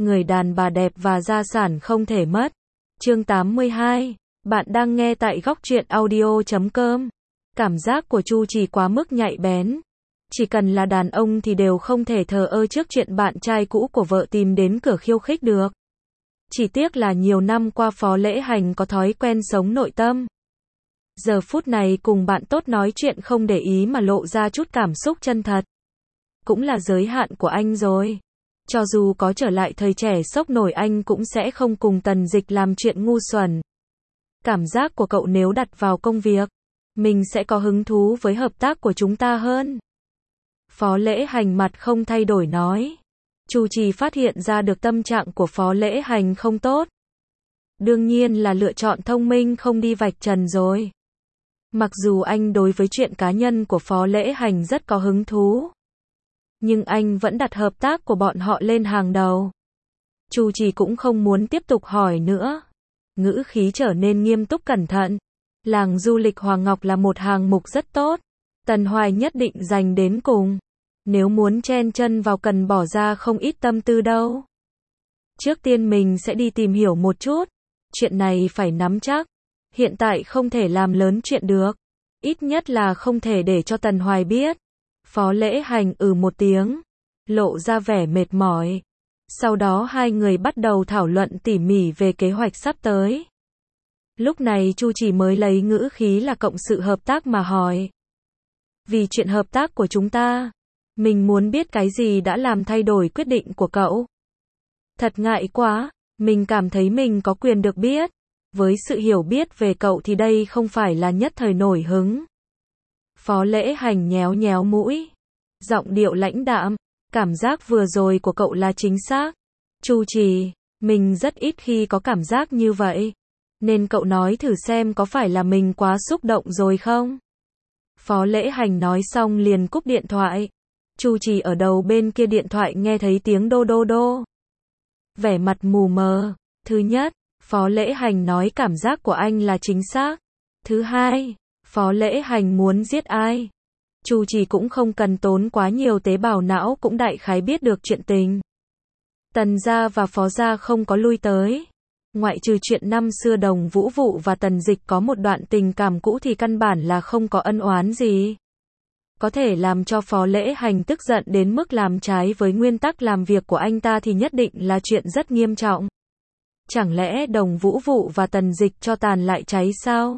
người đàn bà đẹp và gia sản không thể mất. Chương 82. Bạn đang nghe tại góc truyện audio.com. Cảm giác của Chu Trì quá mức nhạy bén. Chỉ cần là đàn ông thì đều không thể thờ ơ trước chuyện bạn trai cũ của vợ tìm đến cửa khiêu khích được. Chỉ tiếc là nhiều năm qua Phó Lễ Hành có thói quen sống nội tâm. Giờ phút này cùng bạn tốt nói chuyện không để ý mà lộ ra chút cảm xúc chân thật. Cũng là giới hạn của anh rồi. Cho dù có trở lại thời trẻ sốc nổi anh cũng sẽ không cùng Tần Dịch làm chuyện ngu xuẩn. Cảm giác của cậu nếu đặt vào công việc, mình sẽ có hứng thú với hợp tác của chúng ta hơn. Phó Lễ Hành mặt không thay đổi nói. Chu Trì phát hiện ra được tâm trạng của Phó Lễ Hành không tốt. Đương nhiên là lựa chọn thông minh không đi vạch trần rồi. Mặc dù anh đối với chuyện cá nhân của Phó Lễ Hành rất có hứng thú, nhưng anh vẫn đặt hợp tác của bọn họ lên hàng đầu. Chu Trì cũng không muốn tiếp tục hỏi nữa. Ngữ khí trở nên nghiêm túc cẩn thận. Làng du lịch Hoàng Ngọc là một hàng mục rất tốt. Tần Hoài nhất định giành đến cùng. Nếu muốn chen chân vào cần bỏ ra không ít tâm tư đâu. Trước tiên mình sẽ đi tìm hiểu một chút. Chuyện này phải nắm chắc. Hiện tại không thể làm lớn chuyện được. Ít nhất là không thể để cho Tần Hoài biết. Phó Lễ Hành một tiếng. Lộ ra vẻ mệt mỏi. Sau đó hai người bắt đầu thảo luận tỉ mỉ về kế hoạch sắp tới. Lúc này Chu Trì mới lấy ngữ khí là cộng sự hợp tác mà hỏi. Vì chuyện hợp tác của chúng ta, mình muốn biết cái gì đã làm thay đổi quyết định của cậu. Thật ngại quá, mình cảm thấy mình có quyền được biết. Với sự hiểu biết về cậu thì đây không phải là nhất thời nổi hứng. Phó Lễ Hành nhéo nhéo mũi. Giọng điệu lãnh đạm. Cảm giác vừa rồi của cậu là chính xác. Chu Trì, mình rất ít khi có cảm giác như vậy. Nên cậu nói thử xem có phải là mình quá xúc động rồi không? Phó Lễ Hành nói xong liền cúp điện thoại. Chu Trì ở đầu bên kia điện thoại nghe thấy tiếng đô đô đô. Vẻ mặt mù mờ. Thứ nhất, Phó Lễ Hành nói cảm giác của anh là chính xác. Thứ hai, Phó Lễ Hành muốn giết ai? Chu Trì cũng không cần tốn quá nhiều tế bào não cũng đại khái biết được chuyện tình. Tần gia và Phó gia không có lui tới. Ngoại trừ chuyện năm xưa Đồng Vũ Vụ và Tần Dịch có một đoạn tình cảm cũ thì căn bản là không có ân oán gì. Có thể làm cho Phó Lễ Hành tức giận đến mức làm trái với nguyên tắc làm việc của anh ta thì nhất định là chuyện rất nghiêm trọng. Chẳng lẽ Đồng Vũ Vụ và Tần Dịch cho tàn lại cháy sao?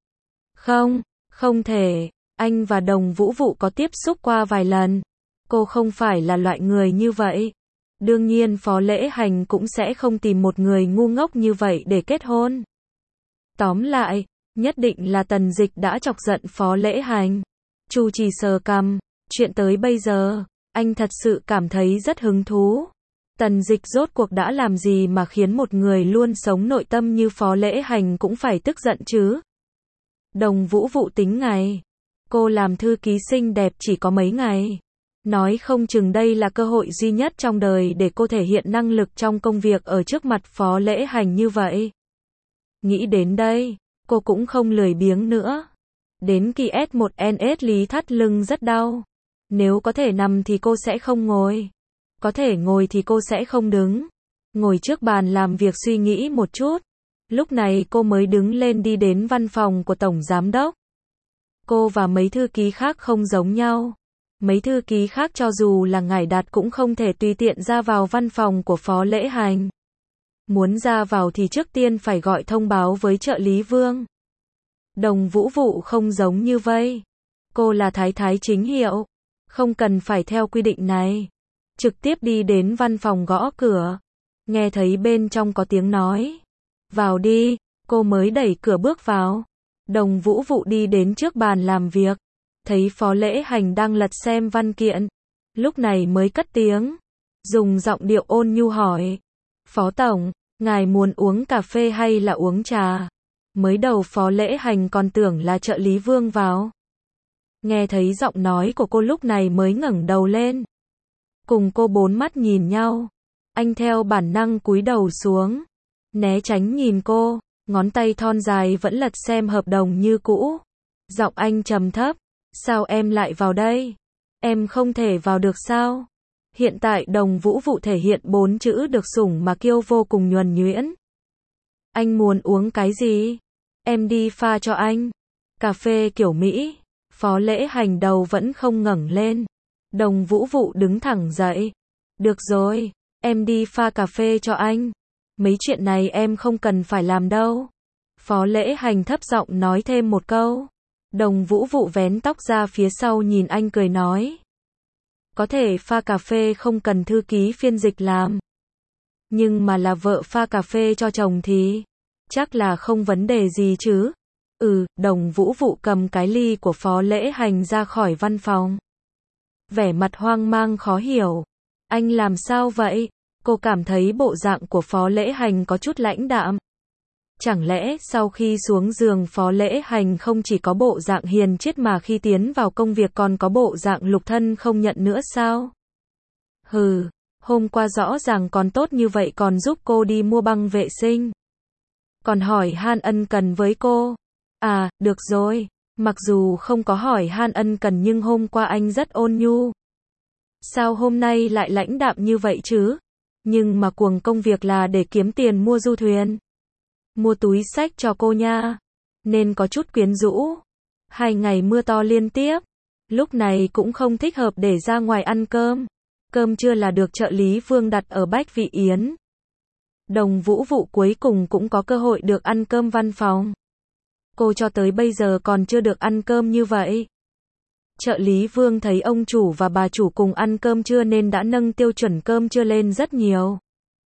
Không, không thể. Anh và Đồng Vũ Vụ có tiếp xúc qua vài lần. Cô không phải là loại người như vậy. Đương nhiên Phó Lễ Hành cũng sẽ không tìm một người ngu ngốc như vậy để kết hôn. Tóm lại, nhất định là Tần Dịch đã chọc giận Phó Lễ Hành. Chu Trì sờ cằm, chuyện tới bây giờ, anh thật sự cảm thấy rất hứng thú. Tần Dịch rốt cuộc đã làm gì mà khiến một người luôn sống nội tâm như Phó Lễ Hành cũng phải tức giận chứ? Đồng Vũ Vụ tính ngày. Cô làm thư ký xinh đẹp chỉ có mấy ngày. Nói không chừng đây là cơ hội duy nhất trong đời để cô thể hiện năng lực trong công việc ở trước mặt Phó Lễ Hành như vậy. Nghĩ đến đây, cô cũng không lười biếng nữa. Đến kỳ S1NS Lý thắt lưng rất đau. Nếu có thể nằm thì cô sẽ không ngồi. Có thể ngồi thì cô sẽ không đứng. Ngồi trước bàn làm việc suy nghĩ một chút. Lúc này cô mới đứng lên đi đến văn phòng của Tổng Giám Đốc. Cô và mấy thư ký khác không giống nhau. Mấy thư ký khác cho dù là ngải đạt cũng không thể tùy tiện ra vào văn phòng của Phó Lễ Hành. Muốn ra vào thì trước tiên phải gọi thông báo với trợ lý Vương. Đồng Vũ Vụ không giống như vậy. Cô là thái thái chính hiệu. Không cần phải theo quy định này. Trực tiếp đi đến văn phòng gõ cửa. Nghe thấy bên trong có tiếng nói. Vào đi, cô mới đẩy cửa bước vào. Đồng Vũ Vụ đi đến trước bàn làm việc. Thấy Phó Lễ Hành đang lật xem văn kiện. Lúc này mới cất tiếng. Dùng giọng điệu ôn nhu hỏi. Phó Tổng, ngài muốn uống cà phê hay là uống trà? Mới đầu Phó Lễ Hành còn tưởng là trợ lý Vương vào. Nghe thấy giọng nói của cô lúc này mới ngẩng đầu lên. Cùng cô bốn mắt nhìn nhau. Anh theo bản năng cúi đầu xuống. Né tránh nhìn cô. Ngón tay thon dài vẫn lật xem hợp đồng như cũ. Giọng anh trầm thấp. Sao em lại vào đây? Em không thể vào được sao? Hiện tại Đồng Vũ Vụ thể hiện 4 chữ được sủng mà kiêu vô cùng nhuần nhuyễn. Anh muốn uống cái gì? Em đi pha cho anh. Cà phê kiểu Mỹ. Phó Lễ Hành đầu vẫn không ngẩng lên. Đồng Vũ Vụ đứng thẳng dậy. Được rồi, em đi pha cà phê cho anh. Mấy chuyện này em không cần phải làm đâu. Phó Lễ Hành thấp giọng nói thêm một câu. Đồng Vũ Vụ vén tóc ra phía sau nhìn anh cười nói. Có thể pha cà phê không cần thư ký phiên dịch làm. Nhưng mà là vợ pha cà phê cho chồng thì chắc là không vấn đề gì chứ. Đồng Vũ Vụ cầm cái ly của Phó Lễ Hành ra khỏi văn phòng. Vẻ mặt hoang mang khó hiểu. Anh làm sao vậy? Cô cảm thấy bộ dạng của Phó Lễ Hành có chút lãnh đạm. Chẳng lẽ sau khi xuống giường Phó Lễ Hành không chỉ có bộ dạng hiền triết mà khi tiến vào công việc còn có bộ dạng lục thân không nhận nữa sao? Hôm qua rõ ràng còn tốt như vậy còn giúp cô đi mua băng vệ sinh. Còn hỏi han ân cần với cô. Được rồi. Mặc dù không có hỏi han ân cần nhưng hôm qua anh rất ôn nhu. Sao hôm nay lại lãnh đạm như vậy chứ? Nhưng mà cuồng công việc là để kiếm tiền mua du thuyền. Mua túi xách cho cô nha. Nên có chút quyến rũ. 2 ngày mưa to liên tiếp. Lúc này cũng không thích hợp để ra ngoài ăn cơm. Cơm trưa là được trợ lý Vương đặt ở Bách Vị Yến. Đồng Vũ Vụ cuối cùng cũng có cơ hội được ăn cơm văn phòng. Cô cho tới bây giờ còn chưa được ăn cơm như vậy. Trợ lý Vương thấy ông chủ và bà chủ cùng ăn cơm trưa nên đã nâng tiêu chuẩn cơm trưa lên rất nhiều.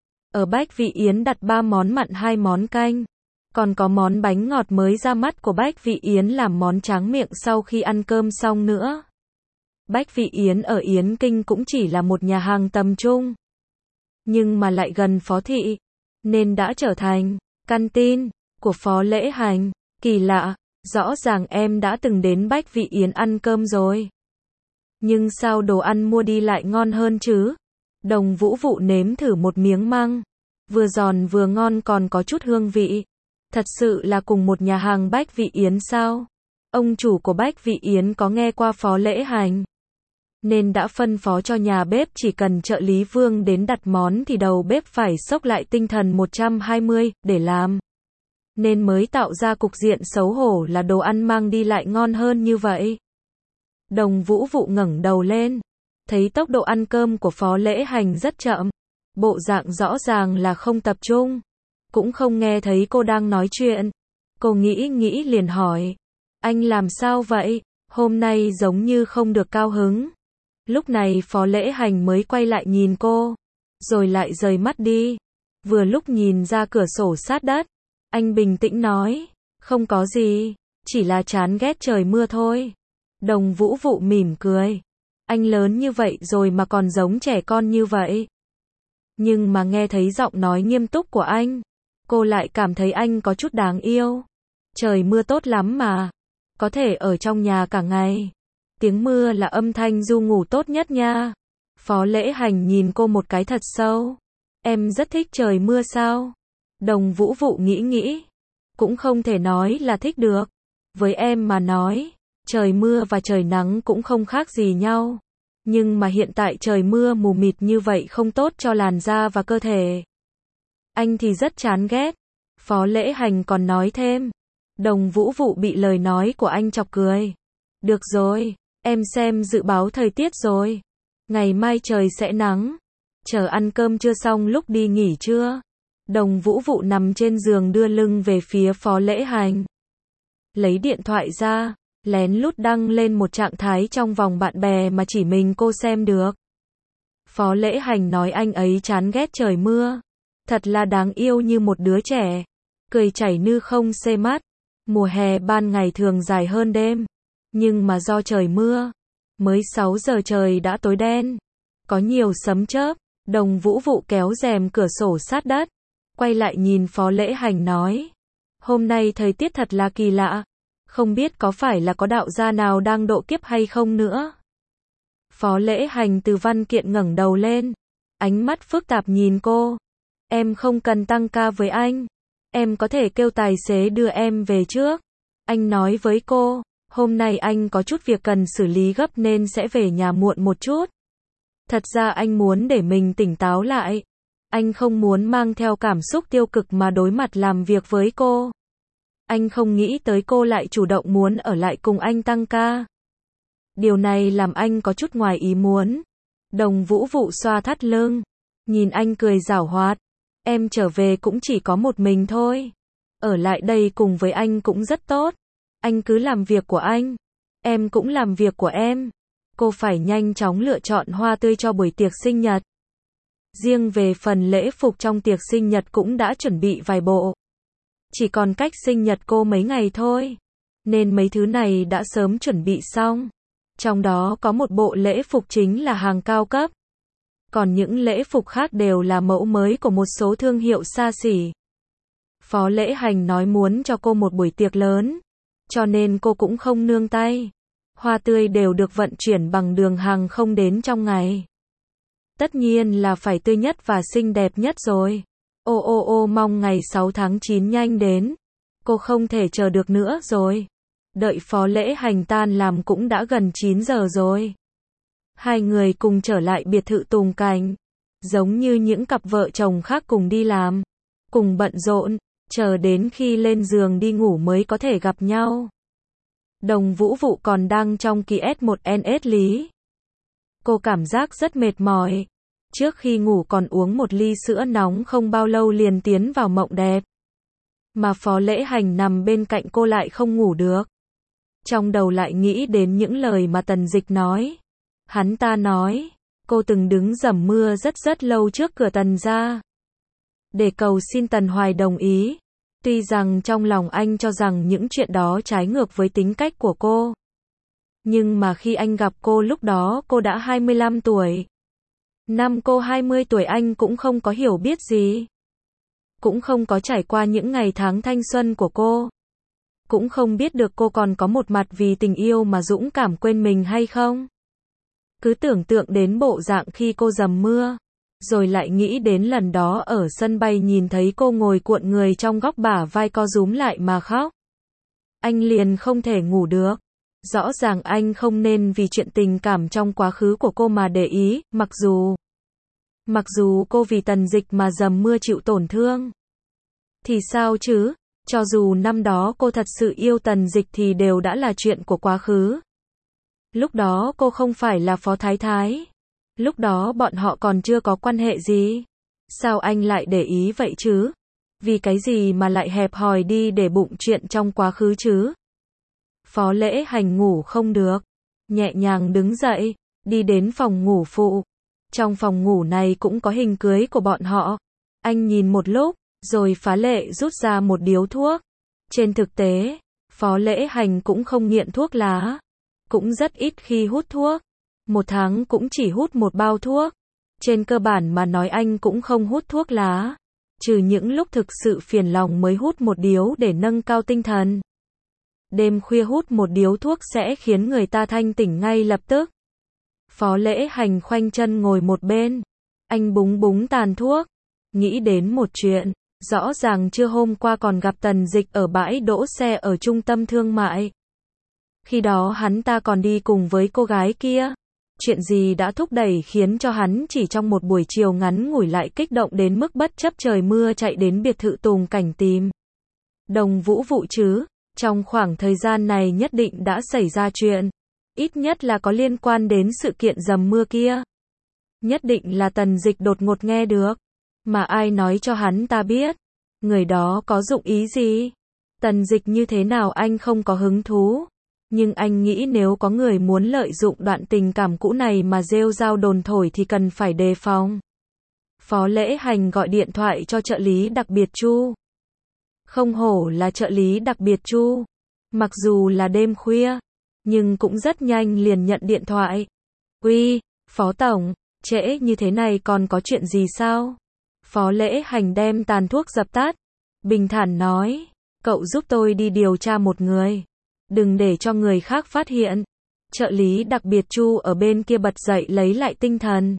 Ở Bách Vị Yến đặt 3 món mặn 2 món canh. Còn có món bánh ngọt mới ra mắt của Bách Vị Yến làm món tráng miệng sau khi ăn cơm xong nữa. Bách Vị Yến ở Yến Kinh cũng chỉ là một nhà hàng tầm trung. Nhưng mà lại gần Phó Thị. Nên đã trở thành canteen của Phó Lễ Hành. Kỳ lạ, rõ ràng em đã từng đến Bách Vị Yến ăn cơm rồi. Nhưng sao đồ ăn mua đi lại ngon hơn chứ? Đồng Vũ Vụ nếm thử một miếng măng. Vừa giòn vừa ngon còn có chút hương vị. Thật sự là cùng một nhà hàng Bách Vị Yến sao? Ông chủ của Bách Vị Yến có nghe qua Phó Lễ Hành. Nên đã phân phó cho nhà bếp chỉ cần trợ lý Vương đến đặt món thì đầu bếp phải xốc lại tinh thần 120 để làm. Nên mới tạo ra cục diện xấu hổ là đồ ăn mang đi lại ngon hơn như vậy. Đồng Vũ Vụ ngẩng đầu lên. Thấy tốc độ ăn cơm của Phó Lễ Hành rất chậm. Bộ dạng rõ ràng là không tập trung. Cũng không nghe thấy cô đang nói chuyện. Cô nghĩ liền hỏi. Anh làm sao vậy? Hôm nay giống như không được cao hứng. Lúc này Phó Lễ Hành mới quay lại nhìn cô. Rồi lại rời mắt đi. Vừa lúc nhìn ra cửa sổ sát đất. Anh bình tĩnh nói. Không có gì. Chỉ là chán ghét trời mưa thôi. Đồng Vũ Vụ mỉm cười. Anh lớn như vậy rồi mà còn giống trẻ con như vậy. Nhưng mà nghe thấy giọng nói nghiêm túc của anh. Cô lại cảm thấy anh có chút đáng yêu. Trời mưa tốt lắm mà. Có thể ở trong nhà cả ngày. Tiếng mưa là âm thanh du ngủ tốt nhất nha. Phó Lễ Hành nhìn cô một cái thật sâu. Em rất thích trời mưa sao? Đồng Vũ Vụ nghĩ. Cũng không thể nói là thích được. Với em mà nói, trời mưa và trời nắng cũng không khác gì nhau. Nhưng mà hiện tại trời mưa mù mịt như vậy không tốt cho làn da và cơ thể. Anh thì rất chán ghét. Phó Lễ Hành còn nói thêm. Đồng Vũ Vụ bị lời nói của anh chọc cười. Được rồi, em xem dự báo thời tiết rồi. Ngày mai trời sẽ nắng. Chờ ăn cơm chưa xong lúc đi nghỉ trưa. Đồng Vũ Vụ nằm trên giường đưa lưng về phía Phó Lễ Hành. Lấy điện thoại ra, lén lút đăng lên một trạng thái trong vòng bạn bè mà chỉ mình cô xem được. Phó Lễ Hành nói anh ấy chán ghét trời mưa. Thật là đáng yêu như một đứa trẻ. Cười chảy nư không xê mắt. Mùa hè ban ngày thường dài hơn đêm. Nhưng mà do trời mưa, mới 6 giờ trời đã tối đen. Có nhiều sấm chớp. Đồng Vũ Vụ kéo rèm cửa sổ sát đất. Quay lại nhìn Phó Lễ Hành nói. Hôm nay thời tiết thật là kỳ lạ. Không biết có phải là có đạo gia nào đang độ kiếp hay không nữa. Phó Lễ Hành từ văn kiện ngẩng đầu lên. Ánh mắt phức tạp nhìn cô. Em không cần tăng ca với anh. Em có thể kêu tài xế đưa em về trước. Anh nói với cô. Hôm nay anh có chút việc cần xử lý gấp nên sẽ về nhà muộn một chút. Thật ra anh muốn để mình tỉnh táo lại. Anh không muốn mang theo cảm xúc tiêu cực mà đối mặt làm việc với cô. Anh không nghĩ tới cô lại chủ động muốn ở lại cùng anh tăng ca. Điều này làm anh có chút ngoài ý muốn. Đồng Vũ Vụ xoa thắt lưng, nhìn anh cười giảo hoạt. Em trở về cũng chỉ có một mình thôi. Ở lại đây cùng với anh cũng rất tốt. Anh cứ làm việc của anh. Em cũng làm việc của em. Cô phải nhanh chóng lựa chọn hoa tươi cho buổi tiệc sinh nhật. Riêng về phần lễ phục trong tiệc sinh nhật cũng đã chuẩn bị vài bộ. Chỉ còn cách sinh nhật cô mấy ngày thôi. Nên mấy thứ này đã sớm chuẩn bị xong. Trong đó có một bộ lễ phục chính là hàng cao cấp. Còn những lễ phục khác đều là mẫu mới của một số thương hiệu xa xỉ. Phó Lễ Hành nói muốn cho cô một buổi tiệc lớn. Cho nên cô cũng không nương tay. Hoa tươi đều được vận chuyển bằng đường hàng không đến trong ngày. Tất nhiên là phải tươi nhất và xinh đẹp nhất rồi. Mong ngày 6 tháng 9 nhanh đến. Cô không thể chờ được nữa rồi. Đợi Phó Lễ Hành tan làm cũng đã gần 9 giờ rồi. Hai người cùng trở lại biệt thự Tùng Cảnh. Giống như những cặp vợ chồng khác cùng đi làm. Cùng bận rộn, chờ đến khi lên giường đi ngủ mới có thể gặp nhau. Đồng Vũ Vụ còn đang trong kỳ S1NS lý. Cô cảm giác rất mệt mỏi. Trước khi ngủ còn uống một ly sữa nóng không bao lâu liền tiến vào mộng đẹp. Mà Phó Lễ Hành nằm bên cạnh cô lại không ngủ được. Trong đầu lại nghĩ đến những lời mà Tần Dịch nói. Hắn ta nói, cô từng đứng dầm mưa rất lâu trước cửa Tần gia. Để cầu xin Tần Hoài đồng ý. Tuy rằng trong lòng anh cho rằng những chuyện đó trái ngược với tính cách của cô. Nhưng mà khi anh gặp cô lúc đó cô đã 25 tuổi. Năm cô 20 tuổi anh cũng không có hiểu biết gì. Cũng không có trải qua những ngày tháng thanh xuân của cô. Cũng không biết được cô còn có một mặt vì tình yêu mà dũng cảm quên mình hay không. Cứ tưởng tượng đến bộ dạng khi cô dầm mưa. Rồi lại nghĩ đến lần đó ở sân bay nhìn thấy cô ngồi cuộn người trong góc bả vai co rúm lại mà khóc. Anh liền không thể ngủ được. Rõ ràng anh không nên vì chuyện tình cảm trong quá khứ của cô mà để ý, mặc dù cô vì Tần Dịch mà dầm mưa chịu tổn thương. Thì sao chứ, cho dù năm đó cô thật sự yêu Tần Dịch thì đều đã là chuyện của quá khứ. Lúc đó cô không phải là phó thái thái. Lúc đó bọn họ còn chưa có quan hệ gì. Sao anh lại để ý vậy chứ? Vì cái gì mà lại hẹp hòi đi để bụng chuyện trong quá khứ chứ? Phó Lễ Hành ngủ không được. Nhẹ nhàng đứng dậy, đi đến phòng ngủ phụ. Trong phòng ngủ này cũng có hình cưới của bọn họ. Anh nhìn một lúc, rồi phá lệ rút ra một điếu thuốc. Trên thực tế, Phó Lễ Hành cũng không nghiện thuốc lá. Cũng rất ít khi hút thuốc. Một tháng cũng chỉ hút một bao thuốc. Trên cơ bản mà nói anh cũng không hút thuốc lá. Trừ những lúc thực sự phiền lòng mới hút một điếu để nâng cao tinh thần. Đêm khuya hút một điếu thuốc sẽ khiến người ta thanh tỉnh ngay lập tức. Phó Lễ Hành khoanh chân ngồi một bên. Anh búng tàn thuốc. Nghĩ đến một chuyện. Rõ ràng trưa hôm qua còn gặp Tần Dịch ở bãi đỗ xe ở trung tâm thương mại. Khi đó hắn ta còn đi cùng với cô gái kia. Chuyện gì đã thúc đẩy khiến cho hắn chỉ trong một buổi chiều ngắn ngủi lại kích động đến mức bất chấp trời mưa chạy đến biệt thự Tùng Cảnh tìm Đồng Vũ Vụ chứ? Trong khoảng thời gian này nhất định đã xảy ra chuyện. Ít nhất là có liên quan đến sự kiện dầm mưa kia. Nhất định là Tần Dịch đột ngột nghe được. Mà ai nói cho hắn ta biết? Người đó có dụng ý gì? Tần Dịch như thế nào anh không có hứng thú. Nhưng anh nghĩ nếu có người muốn lợi dụng đoạn tình cảm cũ này mà rêu rao đồn thổi thì cần phải đề phòng. Phó Lễ Hành gọi điện thoại cho trợ lý đặc biệt Chu. Không hổ là trợ lý đặc biệt Chu. Mặc dù là đêm khuya, nhưng cũng rất nhanh liền nhận điện thoại. Uy, Phó Tổng, trễ như thế này còn có chuyện gì sao? Phó Lễ Hành đem tàn thuốc dập tắt. Bình thản nói, cậu giúp tôi đi điều tra một người. Đừng để cho người khác phát hiện. Trợ lý đặc biệt Chu ở bên kia bật dậy lấy lại tinh thần.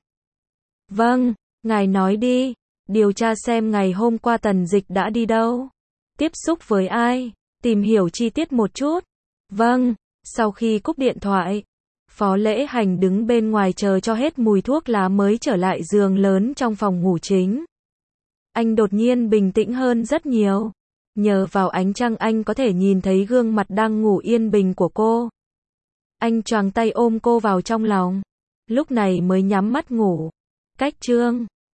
Vâng, ngài nói đi. Điều tra xem ngày hôm qua Tần Dịch đã đi đâu. Tiếp xúc với ai. Tìm hiểu chi tiết một chút. Vâng. Sau khi cúp điện thoại, Phó Lễ Hành đứng bên ngoài chờ cho hết mùi thuốc lá mới trở lại giường lớn trong phòng ngủ chính. Anh đột nhiên bình tĩnh hơn rất nhiều. Nhờ vào ánh trăng anh có thể nhìn thấy gương mặt đang ngủ yên bình của cô. Anh choàng tay ôm cô vào trong lòng. Lúc này mới nhắm mắt ngủ. Cách chương